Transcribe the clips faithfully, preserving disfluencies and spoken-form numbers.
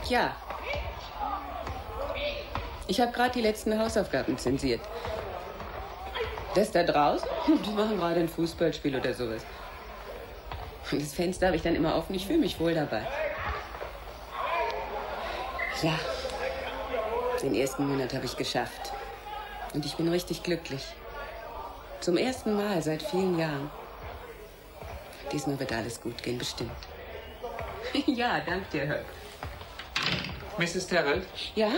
Ja. Ich habe gerade die letzten Hausaufgaben zensiert. Das da draußen? Die machen gerade ein Fußballspiel oder sowas. Und das Fenster habe ich dann immer offen. Ich fühle mich wohl dabei. Ja, den ersten Monat habe ich geschafft. Und ich bin richtig glücklich. Zum ersten Mal seit vielen Jahren. Diesmal wird alles gut gehen, bestimmt. Ja, danke dir, Herb. Misses Terrell? Ja?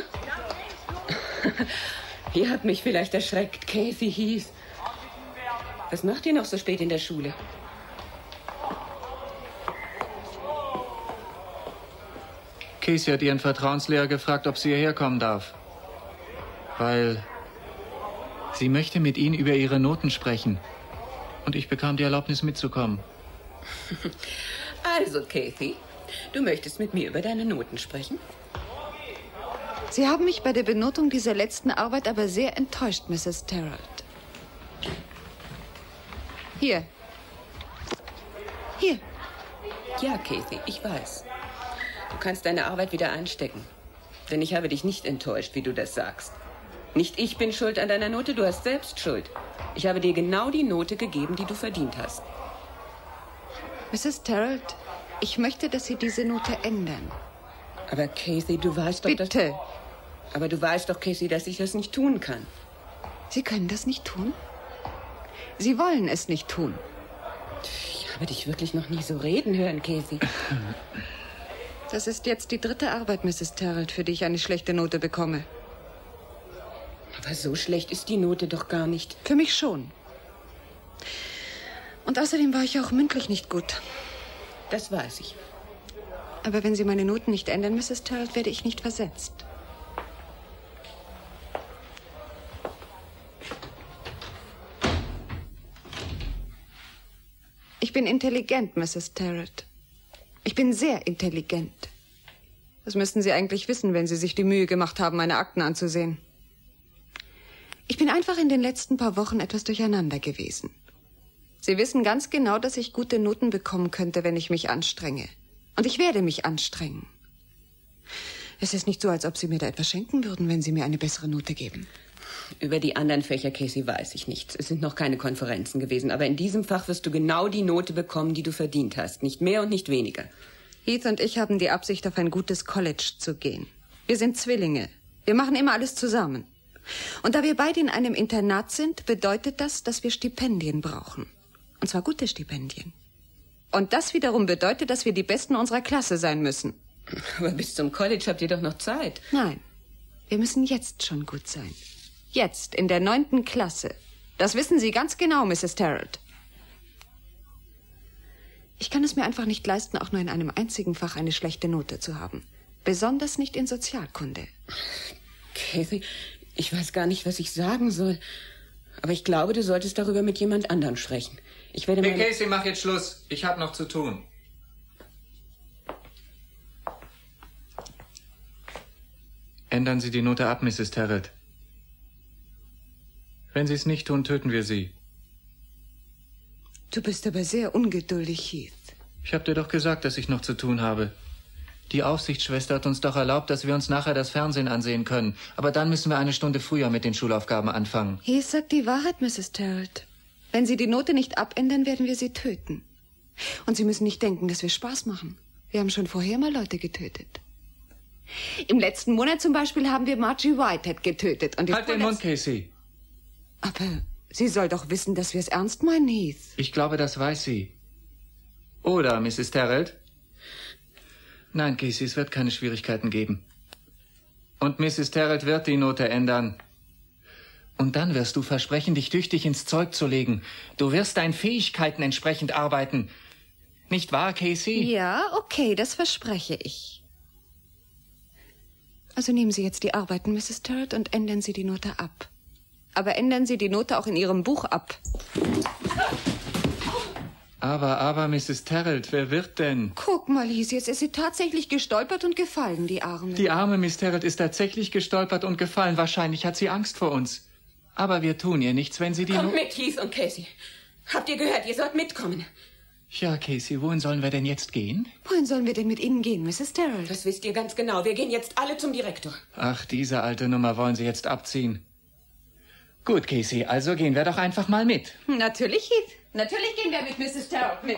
Ihr habt mich vielleicht erschreckt. Casey Heath. Was macht ihr noch so spät in der Schule? Casey hat ihren Vertrauenslehrer gefragt, ob sie hierher kommen darf. Weil sie möchte mit Ihnen über ihre Noten sprechen. Und ich bekam die Erlaubnis mitzukommen. Also, Casey, du möchtest mit mir über deine Noten sprechen? Sie haben mich bei der Benotung dieser letzten Arbeit aber sehr enttäuscht, Misses Terrell. Hier. Hier. Ja, Casey, ich weiß. Du kannst deine Arbeit wieder einstecken. Denn ich habe dich nicht enttäuscht, wie du das sagst. Nicht ich bin schuld an deiner Note, du hast selbst Schuld. Ich habe dir genau die Note gegeben, die du verdient hast. Misses Terrell, ich möchte, dass Sie diese Note ändern. Aber Casey, du weißt doch, Bitte. Dass... Aber du weißt doch, Casey, dass ich das nicht tun kann. Sie können das nicht tun? Sie wollen es nicht tun. Ich habe dich wirklich noch nie so reden hören, Casey. Das ist jetzt die dritte Arbeit, Misses Terrell, für die ich eine schlechte Note bekomme. Aber so schlecht ist die Note doch gar nicht. Für mich schon. Und außerdem war ich auch mündlich nicht gut. Das weiß ich. Aber wenn Sie meine Noten nicht ändern, Misses Terrell, werde ich nicht versetzt. Ich bin intelligent, Misses Terrett. Ich bin sehr intelligent. Das müssten Sie eigentlich wissen, wenn Sie sich die Mühe gemacht haben, meine Akten anzusehen. Ich bin einfach in den letzten paar Wochen etwas durcheinander gewesen. Sie wissen ganz genau, dass ich gute Noten bekommen könnte, wenn ich mich anstrenge. Und ich werde mich anstrengen. Es ist nicht so, als ob Sie mir da etwas schenken würden, wenn Sie mir eine bessere Note geben. Über die anderen Fächer, Casey, weiß ich nichts. Es sind noch keine Konferenzen gewesen. Aber in diesem Fach wirst du genau die Note bekommen, die du verdient hast. Nicht mehr und nicht weniger. Heath und ich haben die Absicht, auf ein gutes College zu gehen. Wir sind Zwillinge. Wir machen immer alles zusammen. Und da wir beide in einem Internat sind, bedeutet das, dass wir Stipendien brauchen. Und zwar gute Stipendien. Und das wiederum bedeutet, dass wir die Besten unserer Klasse sein müssen. Aber bis zum College habt ihr doch noch Zeit. Nein, wir müssen jetzt schon gut sein. Jetzt, in der neunten Klasse. Das wissen Sie ganz genau, Misses Terrell. Ich kann es mir einfach nicht leisten, auch nur in einem einzigen Fach eine schlechte Note zu haben. Besonders nicht in Sozialkunde. Casey, ich weiß gar nicht, was ich sagen soll. Aber ich glaube, du solltest darüber mit jemand anderem sprechen. Ich werde Hey, meine... Casey, mach jetzt Schluss. Ich habe noch zu tun. Ändern Sie die Note ab, Misses Terrell. Wenn Sie es nicht tun, töten wir Sie. Du bist aber sehr ungeduldig, Heath. Ich habe dir doch gesagt, dass ich noch zu tun habe. Die Aufsichtsschwester hat uns doch erlaubt, dass wir uns nachher das Fernsehen ansehen können. Aber dann müssen wir eine Stunde früher mit den Schulaufgaben anfangen. Heath sagt die Wahrheit, Misses Terrell. Wenn Sie die Note nicht abändern, werden wir Sie töten. Und Sie müssen nicht denken, dass wir Spaß machen. Wir haben schon vorher mal Leute getötet. Im letzten Monat zum Beispiel haben wir Margie Whitehead getötet. Und halt den Mund, Casey. Aber sie soll doch wissen, dass wir es ernst meinen, Heath. Ich glaube, das weiß sie. Oder, Misses Terrell? Nein, Casey, es wird keine Schwierigkeiten geben. Und Misses Terrell wird die Note ändern. Und dann wirst du versprechen, dich tüchtig ins Zeug zu legen. Du wirst deinen Fähigkeiten entsprechend arbeiten. Nicht wahr, Casey? Ja, okay, das verspreche ich. Also nehmen Sie jetzt die Arbeiten, Misses Terrell, und ändern Sie die Note ab. Aber ändern Sie die Note auch in Ihrem Buch ab. Aber, aber, Misses Terrell, wer wird denn? Guck mal, Heath, jetzt ist sie tatsächlich gestolpert und gefallen, die Arme. Die arme Miss Terrell ist tatsächlich gestolpert und gefallen. Wahrscheinlich hat sie Angst vor uns. Aber wir tun ihr nichts, wenn sie die... Kommt mit, Heath und Casey. Habt ihr gehört, ihr sollt mitkommen. Ja, Casey, wohin sollen wir denn jetzt gehen? Wohin sollen wir denn mit Ihnen gehen, Misses Terrell? Das wisst ihr ganz genau. Wir gehen jetzt alle zum Direktor. Ach, diese alte Nummer wollen Sie jetzt abziehen. Gut, Casey, also gehen wir doch einfach mal mit. Natürlich, Heath. Natürlich gehen wir mit Misses Terrell mit.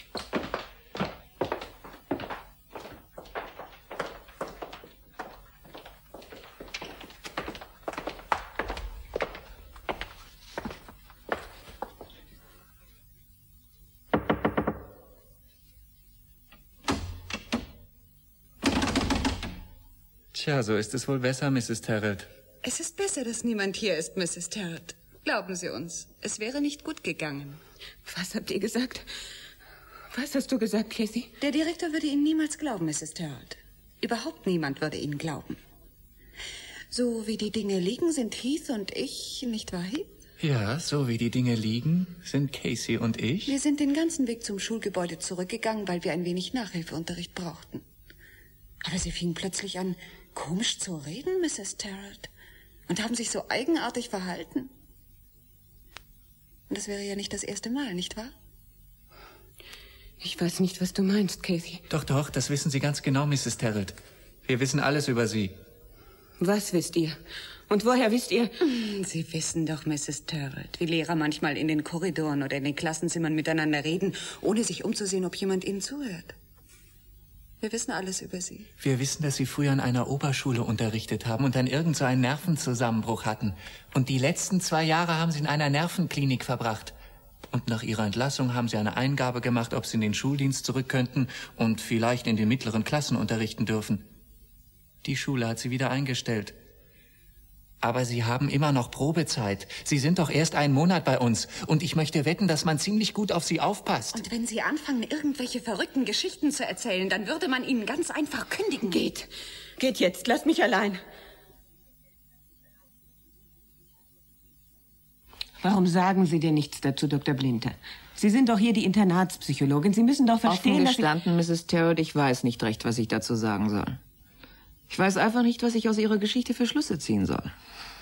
Tja, so ist es wohl besser, Misses Terrell. Es ist besser, dass niemand hier ist, Misses Terrell. Glauben Sie uns, es wäre nicht gut gegangen. Was habt ihr gesagt? Was hast du gesagt, Casey? Der Direktor würde Ihnen niemals glauben, Misses Terrell. Überhaupt niemand würde Ihnen glauben. So wie die Dinge liegen, sind Heath und ich, nicht wahr, Heath? Ja, so wie die Dinge liegen, sind Casey und ich. Wir sind den ganzen Weg zum Schulgebäude zurückgegangen, weil wir ein wenig Nachhilfeunterricht brauchten. Aber Sie fingen plötzlich an, komisch zu reden, Misses Terrell, und haben sich so eigenartig verhalten. Und das wäre ja nicht das erste Mal, nicht wahr? Ich weiß nicht, was du meinst, Casey. Doch, doch, das wissen Sie ganz genau, Misses Terrell. Wir wissen alles über Sie. Was wisst ihr? Und woher wisst ihr? Sie wissen doch, Misses Terrell, wie Lehrer manchmal in den Korridoren oder in den Klassenzimmern miteinander reden, ohne sich umzusehen, ob jemand ihnen zuhört. Wir wissen alles über Sie. Wir wissen, dass Sie früher an einer Oberschule unterrichtet haben und dann irgend so einen Nervenzusammenbruch hatten. Und die letzten zwei Jahre haben Sie in einer Nervenklinik verbracht. Und nach Ihrer Entlassung haben Sie eine Eingabe gemacht, ob Sie in den Schuldienst zurück könnten und vielleicht in den mittleren Klassen unterrichten dürfen. Die Schule hat Sie wieder eingestellt. Aber Sie haben immer noch Probezeit. Sie sind doch erst einen Monat bei uns. Und ich möchte wetten, dass man ziemlich gut auf Sie aufpasst. Und wenn Sie anfangen, irgendwelche verrückten Geschichten zu erzählen, dann würde man Ihnen ganz einfach kündigen. Geht. Geht jetzt. Lasst mich allein. Warum sagen Sie denn nichts dazu, Doktor Blinter? Sie sind doch hier die Internatspsychologin. Sie müssen doch verstehen, Offen dass gestanden, Misses Terrell, ich weiß nicht recht, was ich dazu sagen soll. Ich weiß einfach nicht, was ich aus Ihrer Geschichte für Schlüsse ziehen soll.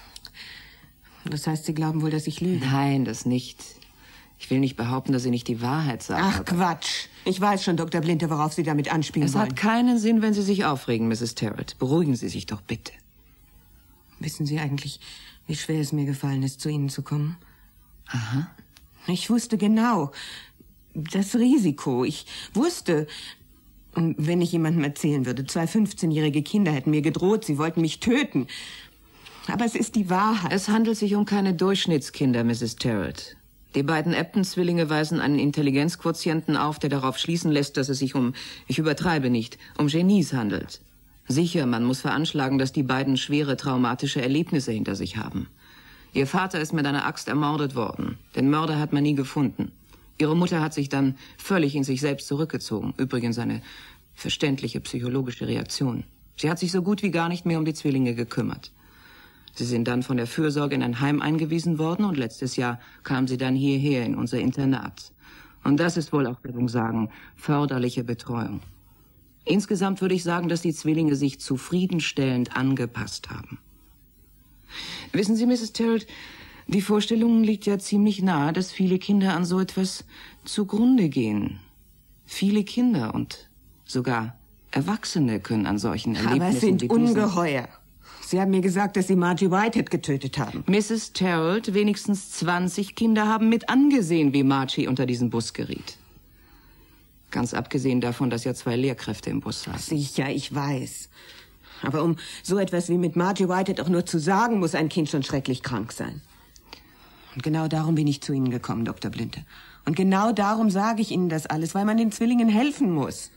Das heißt, Sie glauben wohl, dass ich lüge? Nein, das nicht. Ich will nicht behaupten, dass Sie nicht die Wahrheit sagen. Ach, Quatsch. Ich weiß schon, Doktor Blinter, worauf Sie damit anspielen Es wollen. hat keinen Sinn, wenn Sie sich aufregen, Misses Terrell. Beruhigen Sie sich doch bitte. Wissen Sie eigentlich, wie schwer es mir gefallen ist, zu Ihnen zu kommen? Aha. Ich wusste genau das Risiko. Ich wusste, wenn ich jemandem erzählen würde, zwei fünfzehnjährige Kinder hätten mir gedroht, sie wollten mich töten. Aber es ist die Wahrheit. Es handelt sich um keine Durchschnittskinder, Misses Terrell. Die beiden Epton-Zwillinge weisen einen Intelligenzquotienten auf, der darauf schließen lässt, dass es sich um, ich übertreibe nicht, um Genies handelt. Sicher, man muss veranschlagen, dass die beiden schwere traumatische Erlebnisse hinter sich haben. Ihr Vater ist mit einer Axt ermordet worden. Den Mörder hat man nie gefunden. Ihre Mutter hat sich dann völlig in sich selbst zurückgezogen. Übrigens eine verständliche psychologische Reaktion. Sie hat sich so gut wie gar nicht mehr um die Zwillinge gekümmert. Sie sind dann von der Fürsorge in ein Heim eingewiesen worden und letztes Jahr kam sie dann hierher in unser Internat. Und das ist wohl auch, würde ich sagen, förderliche Betreuung. Insgesamt würde ich sagen, dass die Zwillinge sich zufriedenstellend angepasst haben. Wissen Sie, Misses Terrell, die Vorstellung liegt ja ziemlich nahe, dass viele Kinder an so etwas zugrunde gehen. Viele Kinder und sogar Erwachsene können an solchen Erlebnissen Aber es sind wie diesen ungeheuer. Sie haben mir gesagt, dass Sie Margie Whitehead getötet haben. Misses Terrell, wenigstens zwanzig Kinder haben mit angesehen, wie Margie unter diesen Bus geriet. Ganz abgesehen davon, dass ja zwei Lehrkräfte im Bus saßen. Sicher, ich weiß. Aber um so etwas wie mit Margie Whitehead auch nur zu sagen, muss ein Kind schon schrecklich krank sein. Und genau darum bin ich zu Ihnen gekommen, Doktor Blinter. Und genau darum sage ich Ihnen das alles, weil man den Zwillingen helfen muss.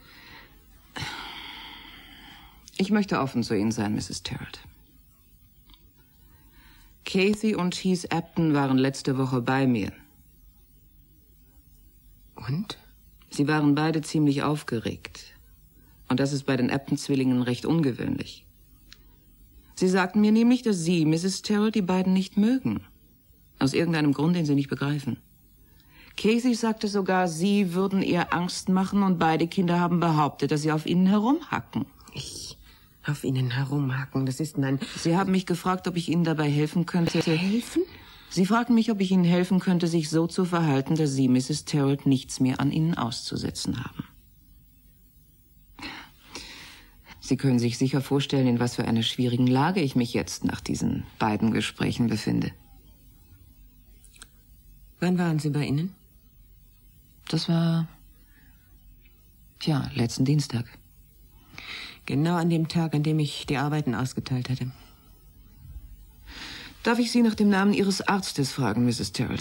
Ich möchte offen zu Ihnen sein, Misses Terrell. Casey und Heath Epton waren letzte Woche bei mir. Und? Sie waren beide ziemlich aufgeregt. Und das ist bei den Epton-Zwillingen recht ungewöhnlich. Sie sagten mir nämlich, dass Sie, Misses Terrell, die beiden nicht mögen. Aus irgendeinem Grund, den Sie nicht begreifen. Casey sagte sogar, Sie würden ihr Angst machen und beide Kinder haben behauptet, dass Sie auf ihnen herumhacken. Ich auf Ihnen herumhacken, das ist mein... Sie haben mich gefragt, ob ich Ihnen dabei helfen könnte. Helfen? Sie fragten mich, ob ich Ihnen helfen könnte, sich so zu verhalten, dass Sie, Misses Terrell, nichts mehr an Ihnen auszusetzen haben. Sie können sich sicher vorstellen, in was für einer schwierigen Lage ich mich jetzt nach diesen beiden Gesprächen befinde. Wann waren Sie bei Ihnen? Das war, tja, letzten Dienstag. Genau an dem Tag, an dem ich die Arbeiten ausgeteilt hatte. Darf ich Sie nach dem Namen Ihres Arztes fragen, Misses Terrell?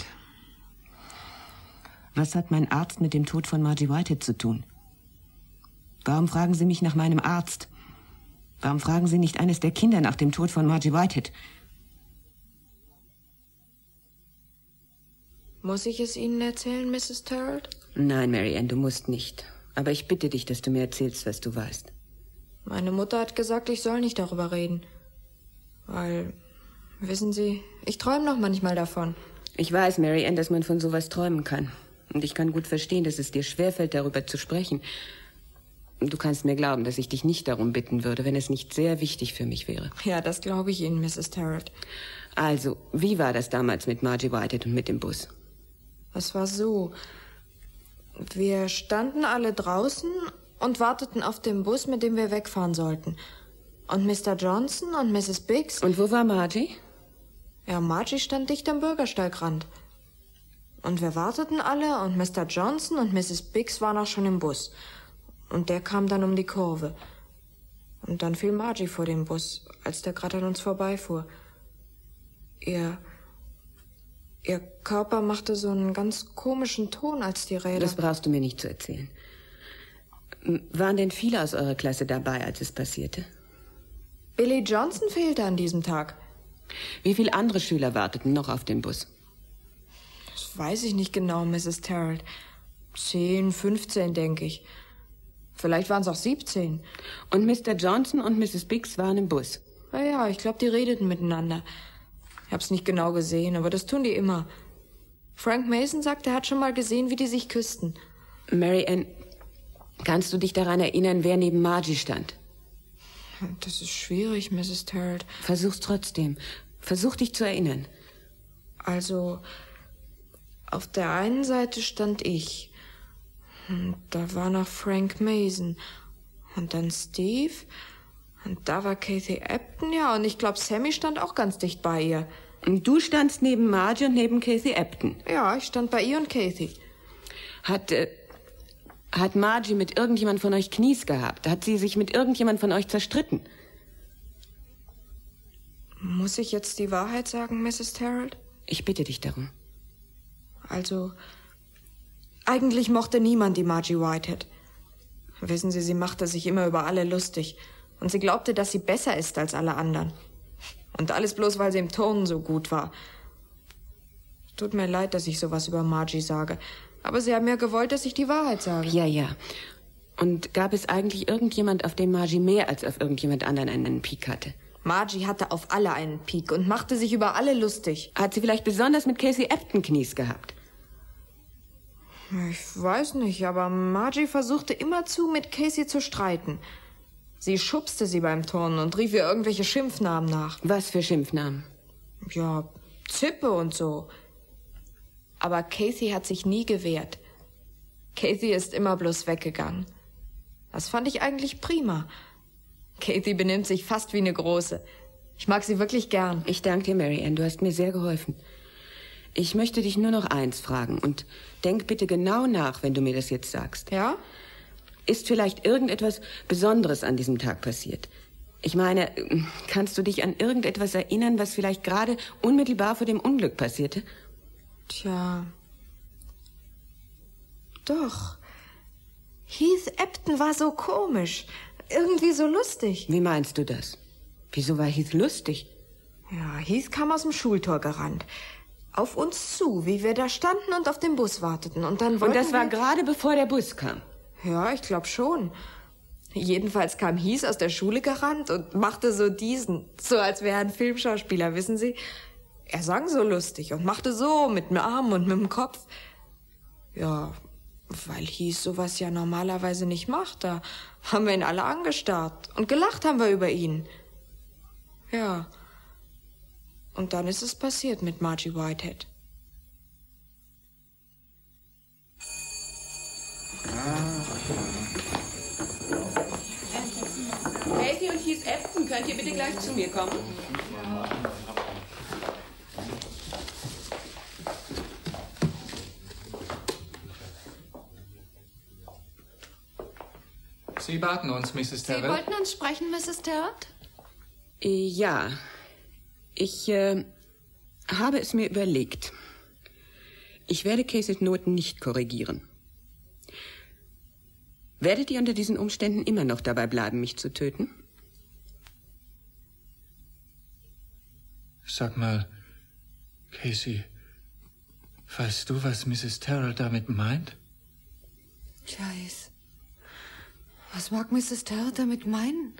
Was hat mein Arzt mit dem Tod von Margie Whitehead zu tun? Warum fragen Sie mich nach meinem Arzt? Warum fragen Sie nicht eines der Kinder nach dem Tod von Margie Whitehead? Muss ich es Ihnen erzählen, Misses Terrell? Nein, Mary Ann, du musst nicht. Aber ich bitte dich, dass du mir erzählst, was du weißt. Meine Mutter hat gesagt, ich soll nicht darüber reden. Weil, wissen Sie, ich träume noch manchmal davon. Ich weiß, Mary Ann, dass man von sowas träumen kann. Und ich kann gut verstehen, dass es dir schwerfällt, darüber zu sprechen. Du kannst mir glauben, dass ich dich nicht darum bitten würde, wenn es nicht sehr wichtig für mich wäre. Ja, das glaube ich Ihnen, Misses Terrell. Also, wie war das damals mit Margie Whitehead und mit dem Bus? Es war so. Wir standen alle draußen und warteten auf den Bus, mit dem wir wegfahren sollten. Und Mister Johnson und Misses Biggs... Und wo war Margie? Ja, Margie stand dicht am Bürgersteigrand. Und wir warteten alle und Mister Johnson und Misses Biggs waren auch schon im Bus. Und der kam dann um die Kurve. Und dann fiel Margie vor dem Bus, als der gerade an uns vorbeifuhr. Ihr... Ihr Körper machte so einen ganz komischen Ton, als die Räder... Das brauchst du mir nicht zu erzählen. Waren denn viele aus eurer Klasse dabei, als es passierte? Billy Johnson fehlte an diesem Tag. Wie viele andere Schüler warteten noch auf den Bus? Das weiß ich nicht genau, Misses Terrell. Zehn, fünfzehn, denke ich. Vielleicht waren es auch siebzehn. Und Mister Johnson und Misses Biggs waren im Bus? Na ja, ich glaube, die redeten miteinander. Ich hab's nicht genau gesehen, aber das tun die immer. Frank Mason sagt, er hat schon mal gesehen, wie die sich küssten. Mary Ann, kannst du dich daran erinnern, wer neben Margie stand? Das ist schwierig, Misses Terrell. Versuch's trotzdem. Versuch dich zu erinnern. Also, auf der einen Seite stand ich. Und da war noch Frank Mason. Und dann Steve. Und da war Kathy Epton, ja. Und ich glaube, Sammy stand auch ganz dicht bei ihr. Und du standst neben Margie und neben Kathy Epton? Ja, ich stand bei ihr und Kathy. Hat, äh, hat Margie mit irgendjemand von euch Knies gehabt? Hat sie sich mit irgendjemand von euch zerstritten? Muss ich jetzt die Wahrheit sagen, Misses Terrell? Ich bitte dich darum. Also, eigentlich mochte niemand die Margie Whitehead. Wissen Sie, sie machte sich immer über alle lustig. Und sie glaubte, dass sie besser ist als alle anderen. Und alles bloß, weil sie im Turnen so gut war. Tut mir leid, dass ich sowas über Margie sage. Aber sie haben ja gewollt, dass ich die Wahrheit sage. Ja, ja. Und gab es eigentlich irgendjemand, auf den Margie mehr als auf irgendjemand anderen einen Pik hatte? Margie hatte auf alle einen Pik und machte sich über alle lustig. Hat sie vielleicht besonders mit Kathy Epton Knies gehabt? Ich weiß nicht, aber Margie versuchte immerzu, mit Casey zu streiten. Sie schubste sie beim Turnen und rief ihr irgendwelche Schimpfnamen nach. Was für Schimpfnamen? Ja, Zippe und so. Aber Casey hat sich nie gewehrt. Casey ist immer bloß weggegangen. Das fand ich eigentlich prima. Casey benimmt sich fast wie eine Große. Ich mag sie wirklich gern. Ich danke dir, Mary Ann. Du hast mir sehr geholfen. Ich möchte dich nur noch eins fragen und denk bitte genau nach, wenn du mir das jetzt sagst. Ja? Ist vielleicht irgendetwas Besonderes an diesem Tag passiert? Ich meine, kannst du dich an irgendetwas erinnern, was vielleicht gerade unmittelbar vor dem Unglück passierte? Tja. Doch. Heath Epton war so komisch. Irgendwie so lustig. Wie meinst du das? Wieso war Heath lustig? Ja, Heath kam aus dem Schultor gerannt. Auf uns zu, wie wir da standen und auf den Bus warteten. Und dann wollten Und das war wir... gerade bevor der Bus kam? Ja, ich glaube schon. Jedenfalls kam Heath aus der Schule gerannt und machte so diesen. So als wäre er ein Filmschauspieler, wissen Sie? Er sang so lustig und machte so mit dem Arm und mit dem Kopf. Ja, weil Heath sowas ja normalerweise nicht macht. Da haben wir ihn alle angestarrt und gelacht haben wir über ihn. Ja. Und dann ist es passiert mit Margie Whitehead. Casey und Heath Epton, könnt ihr bitte gleich zu mir kommen? Sie baten uns, Misses Terrell. Sie wollten uns sprechen, Misses Terrell? Ja, ich äh, habe es mir überlegt. Ich werde Caseys Noten nicht korrigieren. Werdet ihr unter diesen Umständen immer noch dabei bleiben, mich zu töten? Sag mal, Casey, weißt du, was Misses Terrell damit meint? Ich weiß. Was mag Misses Terrell damit meinen?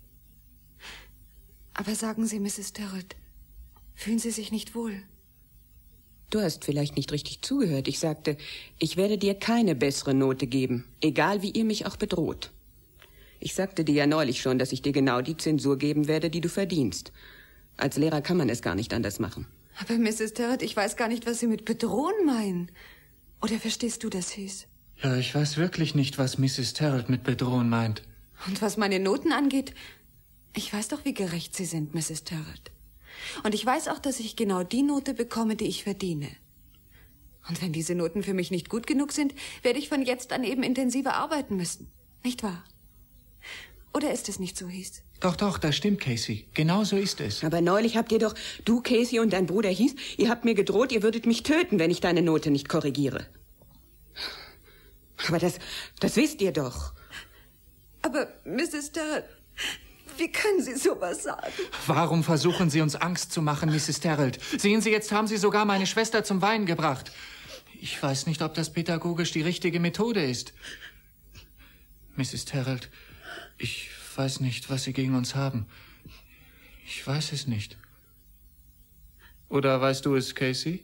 Aber sagen Sie, Misses Terrell, fühlen Sie sich nicht wohl? Du hast vielleicht nicht richtig zugehört. Ich sagte, ich werde dir keine bessere Note geben, egal wie ihr mich auch bedroht. Ich sagte dir ja neulich schon, dass ich dir genau die Zensur geben werde, die du verdienst. Als Lehrer kann man es gar nicht anders machen. Aber Misses Terrell, ich weiß gar nicht, was Sie mit bedrohen meinen. Oder verstehst du das, Heath? Ja, ich weiß wirklich nicht, was Misses Terrell mit bedrohen meint. Und was meine Noten angeht, ich weiß doch, wie gerecht Sie sind, Misses Terrell. Und ich weiß auch, dass ich genau die Note bekomme, die ich verdiene. Und wenn diese Noten für mich nicht gut genug sind, werde ich von jetzt an eben intensiver arbeiten müssen. Nicht wahr? Oder ist es nicht so, Heath? Doch, doch, das stimmt, Casey. Genau so ist es. Aber neulich habt ihr doch, du, Casey und dein Bruder Heath, ihr habt mir gedroht, ihr würdet mich töten, wenn ich deine Note nicht korrigiere. Aber das, das wisst ihr doch. Aber, Misses Terrell, wie können Sie sowas sagen? Warum versuchen Sie uns Angst zu machen, Misses Terrell? Sehen Sie, jetzt haben Sie sogar meine Schwester zum Weinen gebracht. Ich weiß nicht, ob das pädagogisch die richtige Methode ist. Misses Terrell, ich weiß nicht, was Sie gegen uns haben. Ich weiß es nicht. Oder weißt du es, Casey?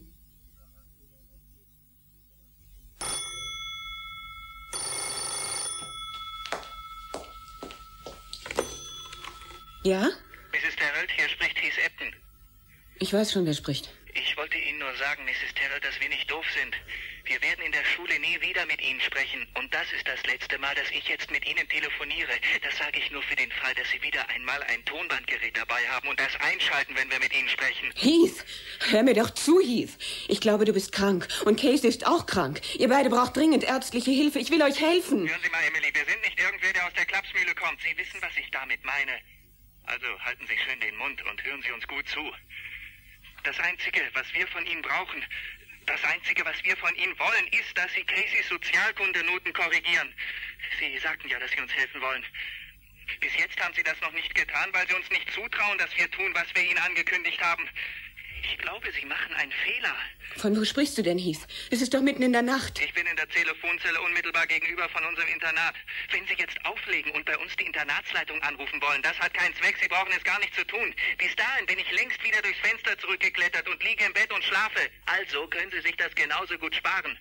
Ja? Misses Terrell, hier spricht Heath Epton. Ich weiß schon, wer spricht. Ich wollte Ihnen nur sagen, Misses Terrell, dass wir nicht doof sind. Wir werden in der Schule nie wieder mit Ihnen sprechen. Und das ist das letzte Mal, dass ich jetzt mit Ihnen telefoniere. Das sage ich nur für den Fall, dass Sie wieder einmal ein Tonbandgerät dabei haben und das einschalten, wenn wir mit Ihnen sprechen. Heath, hör mir doch zu, Heath. Ich glaube, du bist krank. Und Casey ist auch krank. Ihr beide braucht dringend ärztliche Hilfe. Ich will euch helfen. Hören Sie mal, Emily, wir sind nicht irgendwer, der aus der Klapsmühle kommt. Sie wissen, was ich damit meine. Also halten Sie schön den Mund und hören Sie uns gut zu. Das Einzige, was wir von Ihnen brauchen, das Einzige, was wir von Ihnen wollen, ist, dass Sie Caseys Sozialkundenoten korrigieren. Sie sagten ja, dass Sie uns helfen wollen. Bis jetzt haben Sie das noch nicht getan, weil Sie uns nicht zutrauen, dass wir tun, was wir Ihnen angekündigt haben. Ich glaube, Sie machen einen Fehler. Von wo sprichst du denn, Heath? Es ist doch mitten in der Nacht. Ich bin in der Telefonzelle unmittelbar gegenüber von unserem Internat. Wenn Sie jetzt auflegen und bei uns die Internatsleitung anrufen wollen, das hat keinen Zweck. Sie brauchen es gar nicht zu tun. Bis dahin bin ich längst wieder durchs Fenster zurückgeklettert und liege im Bett und schlafe. Also können Sie sich das genauso gut sparen.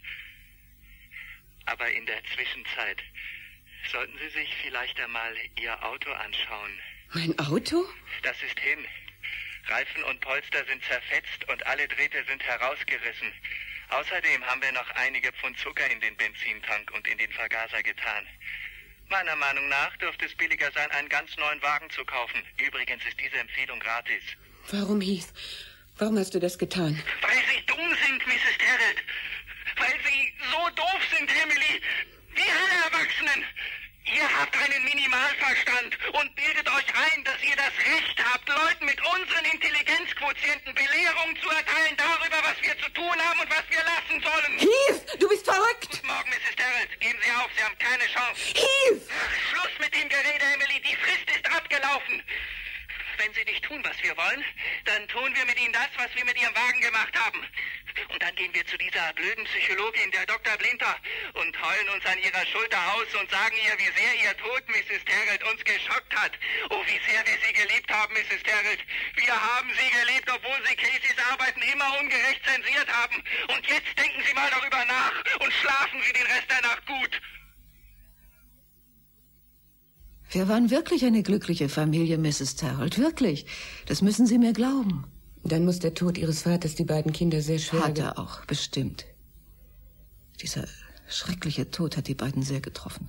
Aber in der Zwischenzeit sollten Sie sich vielleicht einmal Ihr Auto anschauen. Mein Auto? Das ist hin. Reifen und Polster sind zerfetzt und alle Drähte sind herausgerissen. Außerdem haben wir noch einige Pfund Zucker in den Benzintank und in den Vergaser getan. Meiner Meinung nach dürfte es billiger sein, einen ganz neuen Wagen zu kaufen. Übrigens ist diese Empfehlung gratis. Warum, Heath? Warum hast du das getan? Weil Sie dumm sind, Misses Terrell. Weil Sie so doof sind, Emily. Wie alle Erwachsenen. Ihr habt einen Minimalverstand und bildet euch ein, dass ihr das Recht habt, Leuten mit unseren Intelligenzquotienten Belehrungen zu erteilen darüber, was wir zu tun haben und was wir lassen sollen. Heath, du bist verrückt! Guten Morgen, Misses Terrell. Geben Sie auf, Sie haben keine Chance. Heath! Schluss mit dem Gerede, Emily. Die Frist ist abgelaufen. Wenn Sie nicht tun, was wir wollen, dann tun wir mit Ihnen das, was wir mit Ihrem Wagen gemacht haben. Und dann gehen wir zu dieser blöden Psychologin, der Doktor Blinter, und heulen uns an ihrer Schulter aus und sagen ihr, wie sehr ihr Tod, Misses Terrell, uns geschockt hat. Oh, wie sehr wir Sie geliebt haben, Misses Terrell. Wir haben Sie geliebt, obwohl Sie Caseys Arbeiten immer ungerecht zensiert haben. Und jetzt denken Sie mal darüber nach und schlafen Sie den Rest der Nacht gut. Wir waren wirklich eine glückliche Familie, Misses Terrell. Wirklich. Das müssen Sie mir glauben. Dann muss der Tod Ihres Vaters die beiden Kinder sehr schwer... Hat er auch, bestimmt. Dieser schreckliche Tod hat die beiden sehr getroffen.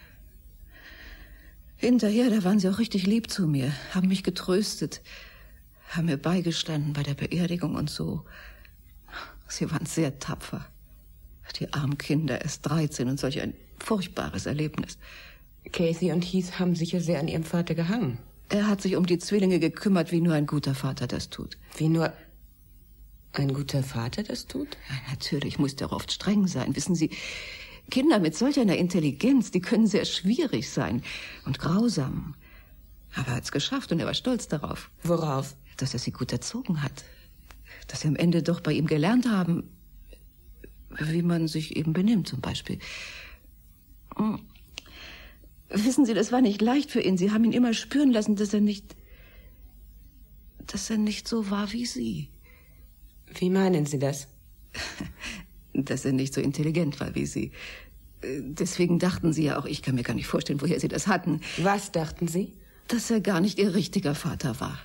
Hinterher, da waren sie auch richtig lieb zu mir, haben mich getröstet, haben mir beigestanden bei der Beerdigung und so. Sie waren sehr tapfer. Die armen Kinder, erst dreizehn und solch ein furchtbares Erlebnis. Casey und Heath haben sicher sehr an ihrem Vater gehangen. Er hat sich um die Zwillinge gekümmert, wie nur ein guter Vater das tut. Wie nur ein guter Vater das tut? Ja, natürlich muss er oft streng sein. Wissen Sie, Kinder mit solch einer Intelligenz, die können sehr schwierig sein und grausam. Aber er hat es geschafft und er war stolz darauf. Worauf? Dass er sie gut erzogen hat. Dass sie am Ende doch bei ihm gelernt haben, wie man sich eben benimmt zum Beispiel. Hm. Wissen Sie, das war nicht leicht für ihn. Sie haben ihn immer spüren lassen, dass er nicht, dass er nicht so war wie Sie. Wie meinen Sie das? Dass er nicht so intelligent war wie Sie. Deswegen dachten Sie ja auch, ich kann mir gar nicht vorstellen, woher Sie das hatten. Was dachten Sie? Dass er gar nicht Ihr richtiger Vater war.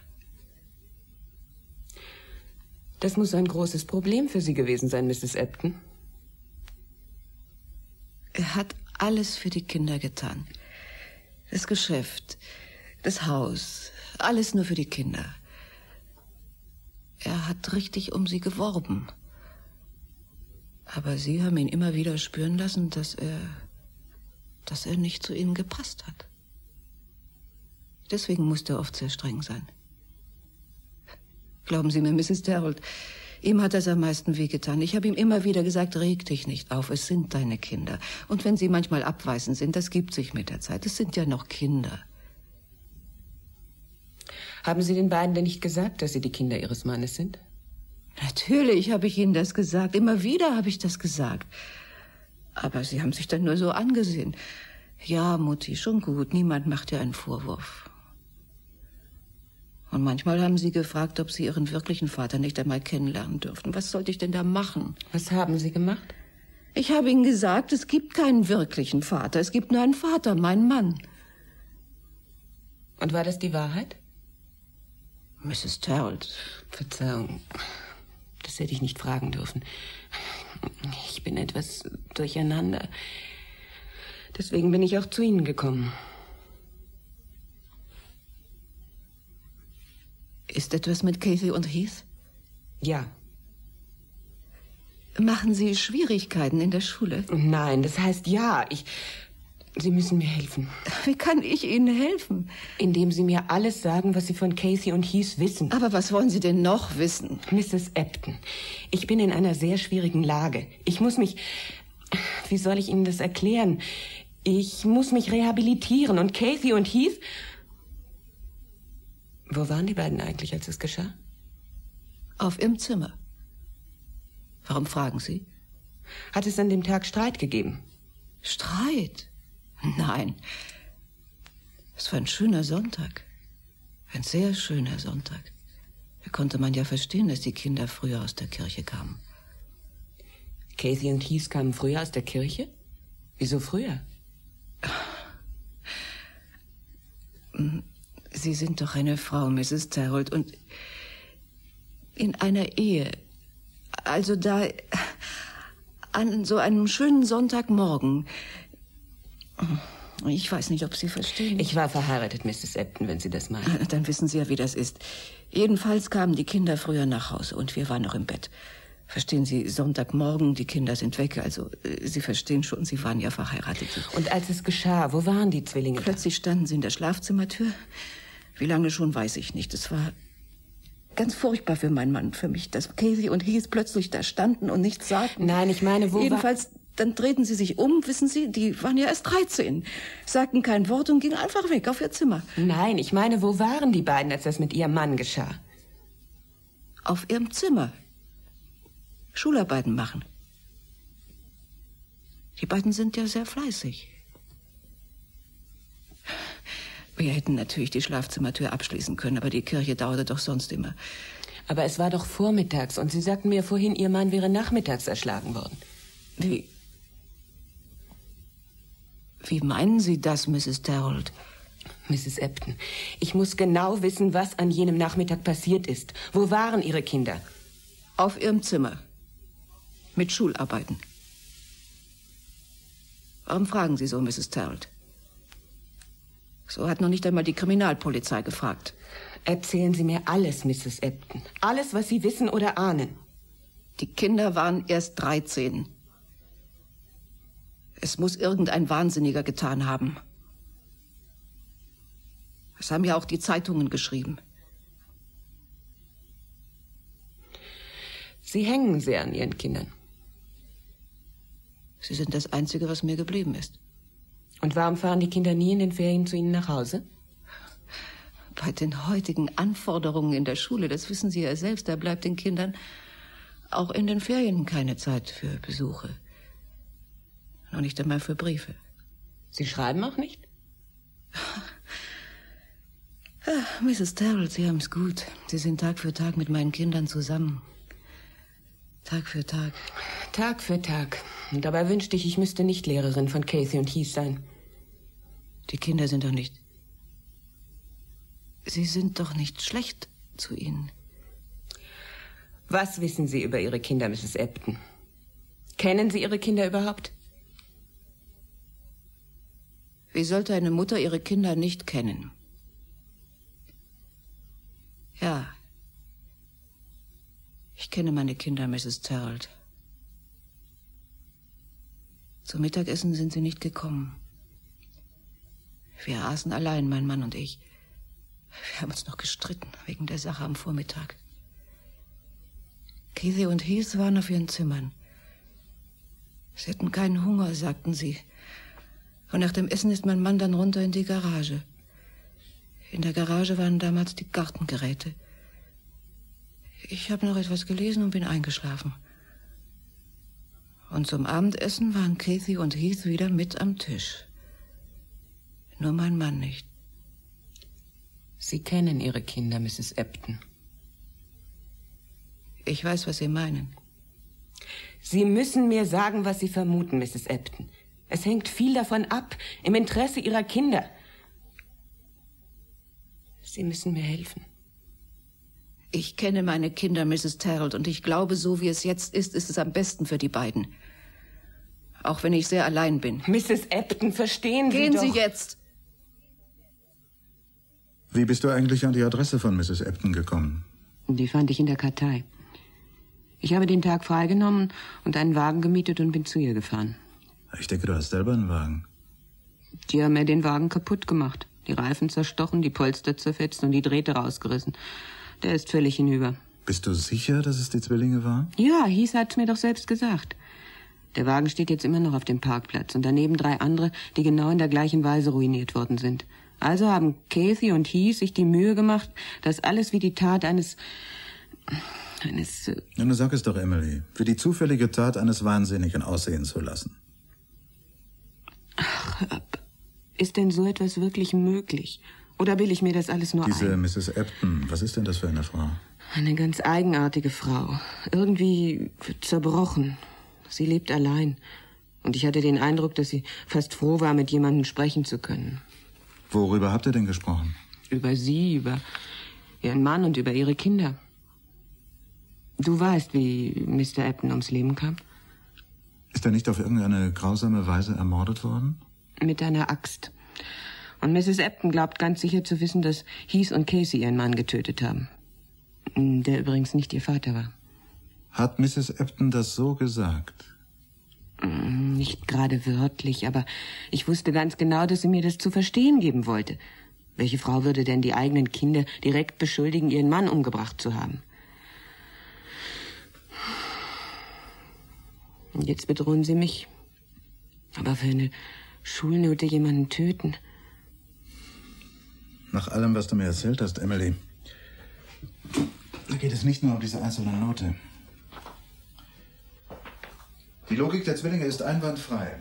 Das muss ein großes Problem für Sie gewesen sein, Misses Epton. Er hat alles für die Kinder getan. Das Geschäft, das Haus, alles nur für die Kinder. Er hat richtig um sie geworben. Aber Sie haben ihn immer wieder spüren lassen, dass er, dass er nicht zu ihnen gepasst hat. Deswegen musste er oft sehr streng sein. Glauben Sie mir, Misses Terrell, ihm hat das am meisten wehgetan. Ich habe ihm immer wieder gesagt, reg dich nicht auf, es sind deine Kinder. Und wenn sie manchmal abweisend sind, das gibt sich mit der Zeit. Es sind ja noch Kinder. Haben Sie den beiden denn nicht gesagt, dass sie die Kinder Ihres Mannes sind? Natürlich habe ich Ihnen das gesagt. Immer wieder habe ich das gesagt. Aber Sie haben sich dann nur so angesehen. Ja, Mutti, schon gut. Niemand macht dir einen Vorwurf. Und manchmal haben Sie gefragt, ob Sie Ihren wirklichen Vater nicht einmal kennenlernen dürften. Was sollte ich denn da machen? Was haben Sie gemacht? Ich habe Ihnen gesagt, es gibt keinen wirklichen Vater. Es gibt nur einen Vater, meinen Mann. Und war das die Wahrheit? Misses Terrell. Verzeihung, das hätte ich nicht fragen dürfen. Ich bin etwas durcheinander. Deswegen bin ich auch zu Ihnen gekommen. Ist etwas mit Casey und Heath? Ja. Machen Sie Schwierigkeiten in der Schule? Nein, das heißt ja. Ich... Sie müssen mir helfen. Wie kann ich Ihnen helfen? Indem Sie mir alles sagen, was Sie von Casey und Heath wissen. Aber was wollen Sie denn noch wissen? Misses Epton, ich bin in einer sehr schwierigen Lage. Ich muss mich... Wie soll ich Ihnen das erklären? Ich muss mich rehabilitieren. Und Casey und Heath... Wo waren die beiden eigentlich, als es geschah? Auf ihrem Zimmer. Warum fragen Sie? Hat es an dem Tag Streit gegeben? Streit? Nein. Es war ein schöner Sonntag. Ein sehr schöner Sonntag. Da konnte man ja verstehen, dass die Kinder früher aus der Kirche kamen. Casey und Heath kamen früher aus der Kirche? Wieso früher? Sie sind doch eine Frau, Misses Terrell, und in einer Ehe, also da, an so einem schönen Sonntagmorgen, ich weiß nicht, ob Sie verstehen. Ich war verheiratet, Misses Epton, wenn Sie das meinen. Dann wissen Sie ja, wie das ist. Jedenfalls kamen die Kinder früher nach Hause und wir waren noch im Bett. Verstehen Sie, Sonntagmorgen, die Kinder sind weg, also Sie verstehen schon, Sie waren ja verheiratet. Und als es geschah, wo waren die Zwillinge? Plötzlich standen sie in der Schlafzimmertür. Wie lange schon, weiß ich nicht. Es war ganz furchtbar für meinen Mann, für mich, dass Casey und Heath plötzlich da standen und nichts sagten. Nein, ich meine, wo Jedenfalls, war... dann drehten sie sich um, wissen Sie, die waren ja erst dreizehn, sagten kein Wort und gingen einfach weg auf ihr Zimmer. Nein, ich meine, wo waren die beiden, als das mit ihrem Mann geschah? Auf ihrem Zimmer. Schularbeiten machen. Die beiden sind ja sehr fleißig. Wir hätten natürlich die Schlafzimmertür abschließen können, aber die Kirche dauerte doch sonst immer. Aber es war doch vormittags und Sie sagten mir vorhin, Ihr Mann wäre nachmittags erschlagen worden. Wie? Wie meinen Sie das, Misses Terrell? Misses Epton, ich muss genau wissen, was an jenem Nachmittag passiert ist. Wo waren Ihre Kinder? Auf ihrem Zimmer. Mit Schularbeiten. Warum fragen Sie so, Misses Terrell? So hat noch nicht einmal die Kriminalpolizei gefragt. Erzählen Sie mir alles, Misses Epton. Alles, was Sie wissen oder ahnen. Die Kinder waren erst dreizehn. Es muss irgendein Wahnsinniger getan haben. Das haben ja auch die Zeitungen geschrieben. Sie hängen sehr an Ihren Kindern. Sie sind das Einzige, was mir geblieben ist. Und warum fahren die Kinder nie in den Ferien zu Ihnen nach Hause? Bei den heutigen Anforderungen in der Schule, das wissen Sie ja selbst, da bleibt den Kindern auch in den Ferien keine Zeit für Besuche. Noch nicht einmal für Briefe. Sie schreiben auch nicht? Ach, Misses Terrell, Sie haben es gut. Sie sind Tag für Tag mit meinen Kindern zusammen. Tag für Tag. Tag für Tag. Und dabei wünschte ich, ich müsste nicht Lehrerin von Casey und Heath sein. Die Kinder sind doch nicht... Sie sind doch nicht schlecht zu Ihnen. Was wissen Sie über Ihre Kinder, Misses Epton? Kennen Sie Ihre Kinder überhaupt? Wie sollte eine Mutter ihre Kinder nicht kennen? Ja. Ich kenne meine Kinder, Misses Terrell. Zum Mittagessen sind sie nicht gekommen. Wir aßen allein, mein Mann und ich. Wir haben uns noch gestritten wegen der Sache am Vormittag. Casey und Heath waren auf ihren Zimmern. Sie hatten keinen Hunger, sagten sie. Und nach dem Essen ist mein Mann dann runter in die Garage. In der Garage waren damals die Gartengeräte. Ich habe noch etwas gelesen und bin eingeschlafen. Und zum Abendessen waren Casey und Heath wieder mit am Tisch. Nur mein Mann nicht. Sie kennen Ihre Kinder, Misses Epton. Ich weiß, was Sie meinen. Sie müssen mir sagen, was Sie vermuten, Misses Epton. Es hängt viel davon ab, im Interesse Ihrer Kinder. Sie müssen mir helfen. Ich kenne meine Kinder, Misses Terrell, und ich glaube, so wie es jetzt ist, ist es am besten für die beiden. Auch wenn ich sehr allein bin. Misses Epton, verstehen Sie Gehen doch. Sie jetzt! Wie bist du eigentlich an die Adresse von Misses Epton gekommen? Die fand ich in der Kartei. Ich habe den Tag freigenommen und einen Wagen gemietet und bin zu ihr gefahren. Ich denke, du hast selber einen Wagen. Die haben mir den Wagen kaputt gemacht. Die Reifen zerstochen, die Polster zerfetzt und die Drähte rausgerissen. Der ist völlig hinüber. Bist du sicher, dass es die Zwillinge waren? Ja, Heath hat's mir doch selbst gesagt. Der Wagen steht jetzt immer noch auf dem Parkplatz und daneben drei andere, die genau in der gleichen Weise ruiniert worden sind. Also haben Casey und Heath sich die Mühe gemacht, das alles wie die Tat eines... eines... Äh Nun sag es doch, Emily. Für die zufällige Tat eines Wahnsinnigen aussehen zu lassen. Ach, ist denn so etwas wirklich möglich? Oder will ich mir das alles nur Diese ein? Misses Epton, was ist denn das für eine Frau? Eine ganz eigenartige Frau. Irgendwie zerbrochen. Sie lebt allein. Und ich hatte den Eindruck, dass sie fast froh war, mit jemandem sprechen zu können. Worüber habt ihr denn gesprochen? Über sie, über ihren Mann und über ihre Kinder. Du weißt, wie Mister Epton ums Leben kam? Ist er nicht auf irgendeine grausame Weise ermordet worden? Mit einer Axt. Und Misses Epton glaubt ganz sicher zu wissen, dass Heath und Casey ihren Mann getötet haben. Der übrigens nicht ihr Vater war. Hat Misses Epton das so gesagt? Nicht gerade wörtlich, aber ich wusste ganz genau, dass sie mir das zu verstehen geben wollte. Welche Frau würde denn die eigenen Kinder direkt beschuldigen, ihren Mann umgebracht zu haben? Und jetzt bedrohen sie mich. Aber für eine Schulnote jemanden töten? Nach allem, was du mir erzählt hast, Emily, da geht es nicht nur um diese einzelne Note. Die Logik der Zwillinge ist einwandfrei.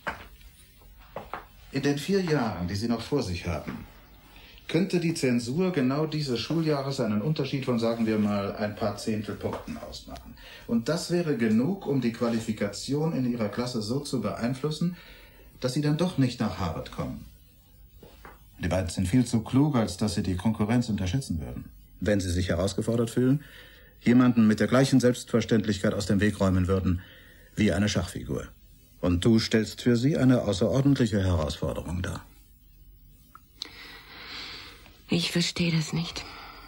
In den vier Jahren, die sie noch vor sich haben, könnte die Zensur genau dieses Schuljahres einen Unterschied von, sagen wir mal, ein paar Zehntelpunkten ausmachen. Und das wäre genug, um die Qualifikation in ihrer Klasse so zu beeinflussen, dass sie dann doch nicht nach Harvard kommen. Die beiden sind viel zu klug, als dass sie die Konkurrenz unterschätzen würden. Wenn sie sich herausgefordert fühlen, jemanden mit der gleichen Selbstverständlichkeit aus dem Weg räumen würden wie eine Schachfigur. Und du stellst für sie eine außerordentliche Herausforderung dar. Ich verstehe das nicht.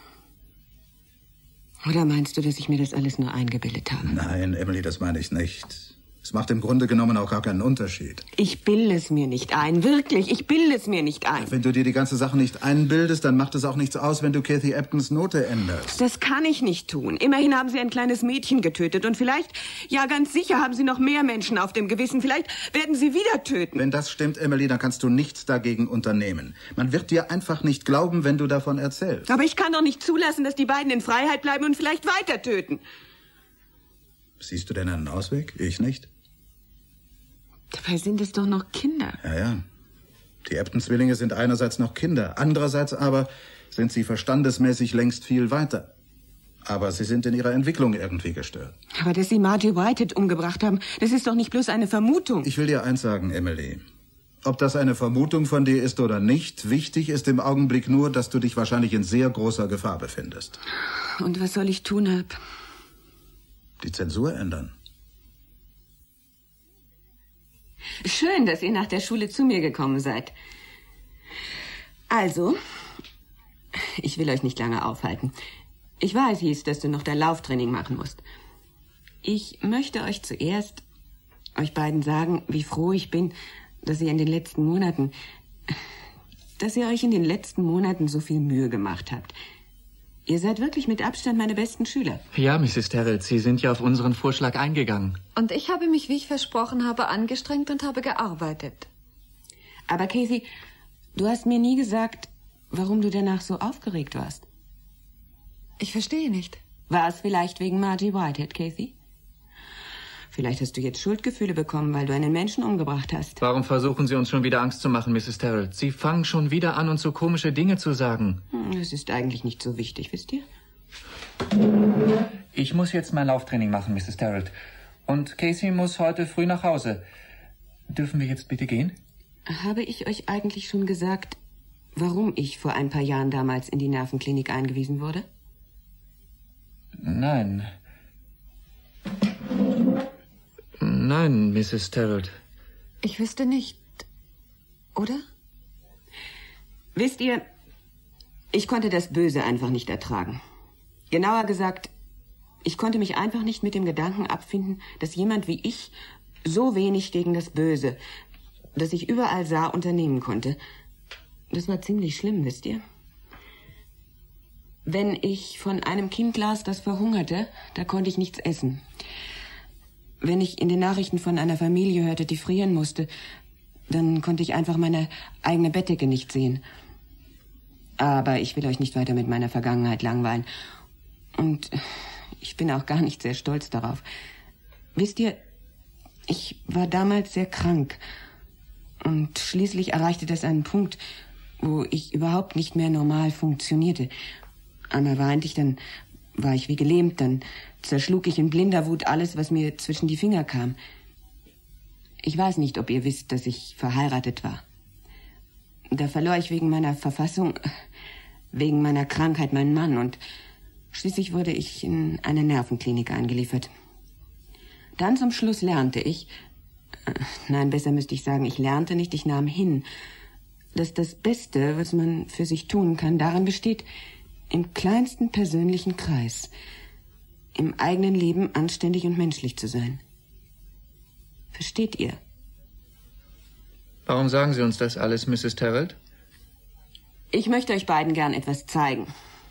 Oder meinst du, dass ich mir das alles nur eingebildet habe? Nein, Emily, das meine ich nicht. Es macht im Grunde genommen auch gar keinen Unterschied. Ich bilde es mir nicht ein, wirklich. Ich bilde es mir nicht ein. Wenn du dir die ganze Sache nicht einbildest, dann macht es auch nichts aus, wenn du Cathy Eptons Note änderst. Das kann ich nicht tun. Immerhin haben sie ein kleines Mädchen getötet. Und vielleicht, ja ganz sicher, haben sie noch mehr Menschen auf dem Gewissen. Vielleicht werden sie wieder töten. Wenn das stimmt, Emily, dann kannst du nichts dagegen unternehmen. Man wird dir einfach nicht glauben, wenn du davon erzählst. Aber ich kann doch nicht zulassen, dass die beiden in Freiheit bleiben und vielleicht weiter töten. Siehst du denn einen Ausweg? Ich nicht. Dabei sind es doch noch Kinder. Ja, ja. Die Epton-Zwillinge sind einerseits noch Kinder, andererseits aber sind sie verstandesmäßig längst viel weiter. Aber sie sind in ihrer Entwicklung irgendwie gestört. Aber dass sie Margie Whitehead umgebracht haben, das ist doch nicht bloß eine Vermutung. Ich will dir eins sagen, Emily. Ob das eine Vermutung von dir ist oder nicht, wichtig ist im Augenblick nur, dass du dich wahrscheinlich in sehr großer Gefahr befindest. Und was soll ich tun, Herb? Die Zensur ändern. Schön, dass ihr nach der Schule zu mir gekommen seid. Also, ich will euch nicht lange aufhalten. Ich weiß, hieß, dass du noch dein Lauftraining machen musst. Ich möchte euch zuerst, euch beiden sagen, wie froh ich bin, dass ihr in den letzten Monaten, dass ihr euch in den letzten Monaten so viel Mühe gemacht habt. Ihr seid wirklich mit Abstand meine besten Schüler. Ja, Misses Terrell, Sie sind ja auf unseren Vorschlag eingegangen. Und ich habe mich, wie ich versprochen habe, angestrengt und habe gearbeitet. Aber Casey, du hast mir nie gesagt, warum du danach so aufgeregt warst. Ich verstehe nicht. War es vielleicht wegen Margie Whitehead, Casey? Vielleicht hast du jetzt Schuldgefühle bekommen, weil du einen Menschen umgebracht hast. Warum versuchen Sie uns schon wieder Angst zu machen, Misses Terrell? Sie fangen schon wieder an, uns so komische Dinge zu sagen. Das ist eigentlich nicht so wichtig, wisst ihr? Ich muss jetzt mein Lauftraining machen, Misses Terrell. Und Casey muss heute früh nach Hause. Dürfen wir jetzt bitte gehen? Habe ich euch eigentlich schon gesagt, warum ich vor ein paar Jahren damals in die Nervenklinik eingewiesen wurde? Nein. Nein, Misses Terrell. Ich wüsste nicht, oder? Wisst ihr, ich konnte das Böse einfach nicht ertragen. Genauer gesagt, ich konnte mich einfach nicht mit dem Gedanken abfinden, dass jemand wie ich so wenig gegen das Böse, das ich überall sah, unternehmen konnte. Das war ziemlich schlimm, wisst ihr? Wenn ich von einem Kind las, das verhungerte, da konnte ich nichts essen. Wenn ich in den Nachrichten von einer Familie hörte, die frieren musste, dann konnte ich einfach meine eigene Bettdecke nicht sehen. Aber ich will euch nicht weiter mit meiner Vergangenheit langweilen. Und ich bin auch gar nicht sehr stolz darauf. Wisst ihr, ich war damals sehr krank. Und schließlich erreichte das einen Punkt, wo ich überhaupt nicht mehr normal funktionierte. Einmal weinte ich, dann war ich wie gelähmt, dann zerschlug ich in blinder Wut alles, was mir zwischen die Finger kam. Ich weiß nicht, ob ihr wisst, dass ich verheiratet war. Da verlor ich wegen meiner Verfassung, wegen meiner Krankheit meinen Mann und schließlich wurde ich in eine Nervenklinik eingeliefert. Dann zum Schluss lernte ich, nein, besser müsste ich sagen, ich lernte nicht, ich nahm hin, dass das Beste, was man für sich tun kann, darin besteht, im kleinsten persönlichen Kreis, im eigenen Leben anständig und menschlich zu sein. Versteht ihr? Warum sagen Sie uns das alles, Misses Terrell? Ich möchte euch beiden gern etwas zeigen.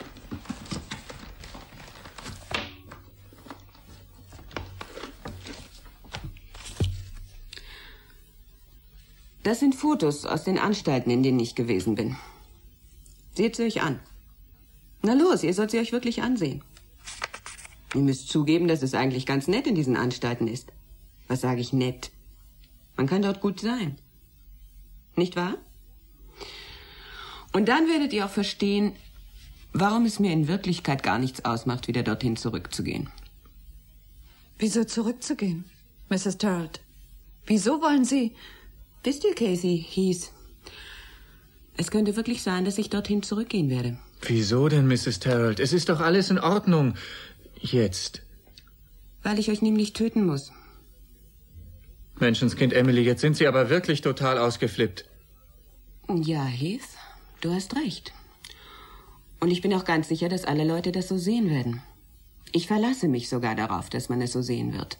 Das sind Fotos aus den Anstalten, in denen ich gewesen bin. Seht sie euch an. Na los, ihr sollt sie euch wirklich ansehen. Ihr müsst zugeben, dass es eigentlich ganz nett in diesen Anstalten ist. Was sage ich nett? Man kann dort gut sein. Nicht wahr? Und dann werdet ihr auch verstehen, warum es mir in Wirklichkeit gar nichts ausmacht, wieder dorthin zurückzugehen. Wieso zurückzugehen, Misses Terrell? Wieso wollen Sie... Wisst ihr, Casey, hieß... Es könnte wirklich sein, dass ich dorthin zurückgehen werde. Wieso denn, Misses Terrell? Es ist doch alles in Ordnung. Jetzt. Weil ich euch nämlich töten muss. Menschenskind Emily, jetzt sind Sie aber wirklich total ausgeflippt. Ja, Heath, du hast recht. Und ich bin auch ganz sicher, dass alle Leute das so sehen werden. Ich verlasse mich sogar darauf, dass man es so sehen wird.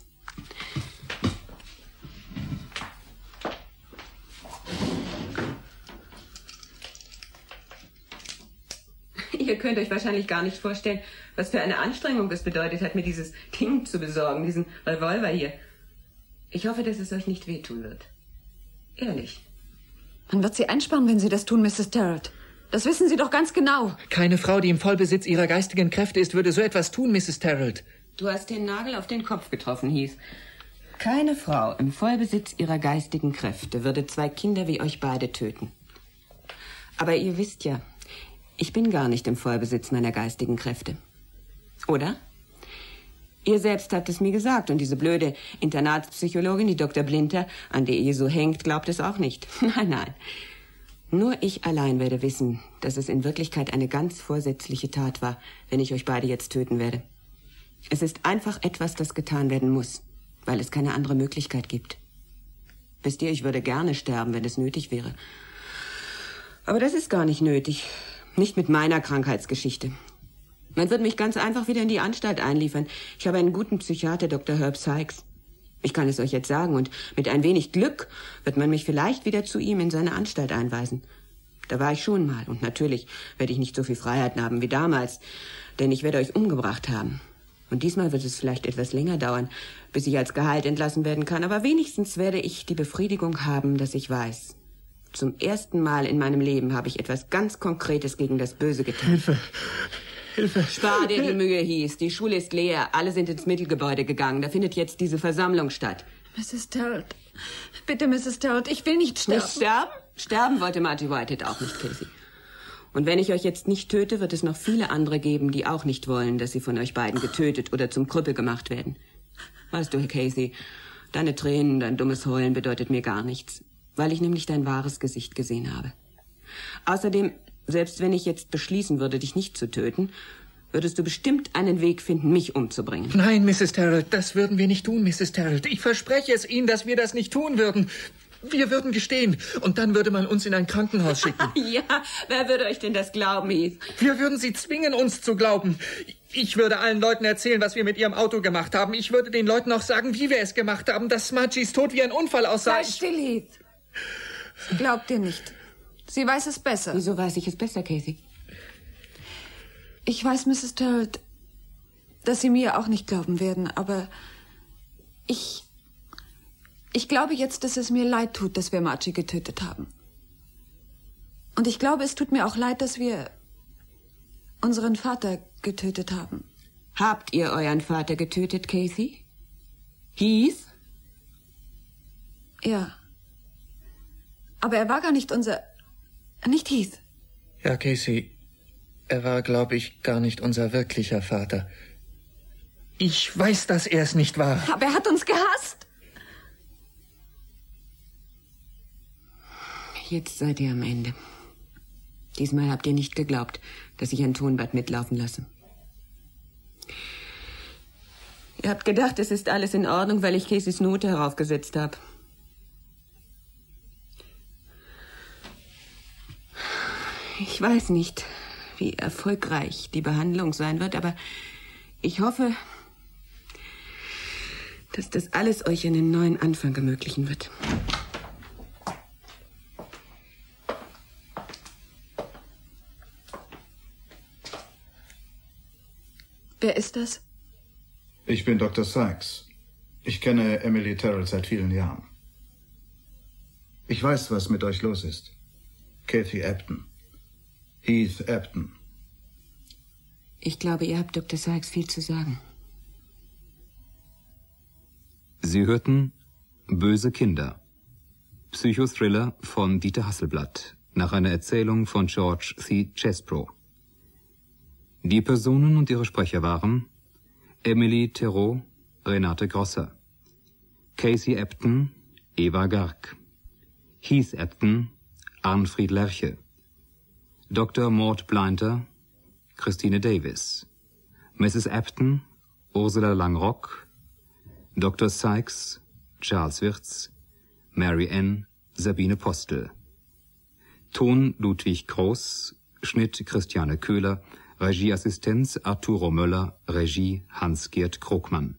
Ihr könnt euch wahrscheinlich gar nicht vorstellen, was für eine Anstrengung es bedeutet hat, mir dieses Ding zu besorgen, diesen Revolver hier. Ich hoffe, dass es euch nicht wehtun wird. Ehrlich. Man wird Sie einsperren, wenn Sie das tun, Misses Terrett. Das wissen Sie doch ganz genau. Keine Frau, die im Vollbesitz ihrer geistigen Kräfte ist, würde so etwas tun, Misses Terrell. Du hast den Nagel auf den Kopf getroffen, Heath. Keine Frau im Vollbesitz ihrer geistigen Kräfte würde zwei Kinder wie euch beide töten. Aber ihr wisst ja, ich bin gar nicht im Vollbesitz meiner geistigen Kräfte. Oder? Ihr selbst habt es mir gesagt und diese blöde Internatspsychologin, die Doktor Blinter, an der ihr so hängt, glaubt es auch nicht. Nein, nein. Nur ich allein werde wissen, dass es in Wirklichkeit eine ganz vorsätzliche Tat war, wenn ich euch beide jetzt töten werde. Es ist einfach etwas, das getan werden muss, weil es keine andere Möglichkeit gibt. Wisst ihr, ich würde gerne sterben, wenn es nötig wäre. Aber das ist gar nicht nötig. Nicht mit meiner Krankheitsgeschichte. Man wird mich ganz einfach wieder in die Anstalt einliefern. Ich habe einen guten Psychiater, Doktor Herb Sykes. Ich kann es euch jetzt sagen und mit ein wenig Glück wird man mich vielleicht wieder zu ihm in seine Anstalt einweisen. Da war ich schon mal und natürlich werde ich nicht so viel Freiheiten haben wie damals, denn ich werde euch umgebracht haben. Und diesmal wird es vielleicht etwas länger dauern, bis ich als geheilt entlassen werden kann, aber wenigstens werde ich die Befriedigung haben, dass ich weiß. Zum ersten Mal in meinem Leben habe ich etwas ganz Konkretes gegen das Böse getan. Hilfe! Hilfe! Spar dir die Mühe, Heath. Die Schule ist leer. Alle sind ins Mittelgebäude gegangen. Da findet jetzt diese Versammlung statt. Misses Terrett, bitte, Misses Terrett, ich will nicht sterben. Nicht sterben? Sterben wollte Marty Whitehead auch nicht, Casey. Und wenn ich euch jetzt nicht töte, wird es noch viele andere geben, die auch nicht wollen, dass sie von euch beiden getötet oder zum Krüppel gemacht werden. Weißt du, Casey, deine Tränen, dein dummes Heulen bedeutet mir gar nichts, weil ich nämlich dein wahres Gesicht gesehen habe. Außerdem, selbst wenn ich jetzt beschließen würde, dich nicht zu töten, würdest du bestimmt einen Weg finden, mich umzubringen. Nein, Misses Terrell, das würden wir nicht tun, Misses Terrell. Ich verspreche es Ihnen, dass wir das nicht tun würden. Wir würden gestehen und dann würde man uns in ein Krankenhaus schicken. Ja, wer würde euch denn das glauben, Heath? Wir würden Sie zwingen, uns zu glauben. Ich würde allen Leuten erzählen, was wir mit Ihrem Auto gemacht haben. Ich würde den Leuten auch sagen, wie wir es gemacht haben, dass Smudgys Tod wie ein Unfall aussah. Sei still, Heath. Sie glaubt dir nicht. Sie weiß es besser. Wieso weiß ich es besser, Casey? Ich weiß, Misses Terrett, dass Sie mir auch nicht glauben werden, aber ich... Ich glaube jetzt, dass es mir leid tut, dass wir Margie getötet haben. Und ich glaube, es tut mir auch leid, dass wir unseren Vater getötet haben. Habt ihr euren Vater getötet, Casey? Heath? Ja. Aber er war gar nicht unser... Nicht Heath. Ja, Casey, er war, glaube ich, gar nicht unser wirklicher Vater. Ich weiß, dass er es nicht war. Aber er hat uns gehasst. Jetzt seid ihr am Ende. Diesmal habt ihr nicht geglaubt, dass ich ein Tonband mitlaufen lasse. Ihr habt gedacht, es ist alles in Ordnung, weil ich Caseys Note heraufgesetzt habe. Ich weiß nicht, wie erfolgreich die Behandlung sein wird, aber ich hoffe, dass das alles euch einen neuen Anfang ermöglichen wird. Wer ist das? Ich bin Doktor Sykes. Ich kenne Emily Terrell seit vielen Jahren. Ich weiß, was mit euch los ist. Kathy Epton. Heath Epton. Ich glaube, ihr habt Doktor Sykes viel zu sagen. Sie hörten Böse Kinder. Psychothriller von Dieter Hasselblatt nach einer Erzählung von George C. Chesbrough. Die Personen und ihre Sprecher waren Emily Theroux, Renate Grosser, Casey Epton, Eva Garg, Heath Epton, Arnfried Lerche, Doktor Maud Blinder, Christine Davis, Misses Apton, Ursula Langrock, Doktor Sykes, Charles Wirtz, Mary Ann, Sabine Postel. Ton Ludwig Groß, Schnitt Christiane Köhler, Regieassistenz Arturo Möller, Regie Hans-Gerd Krogmann.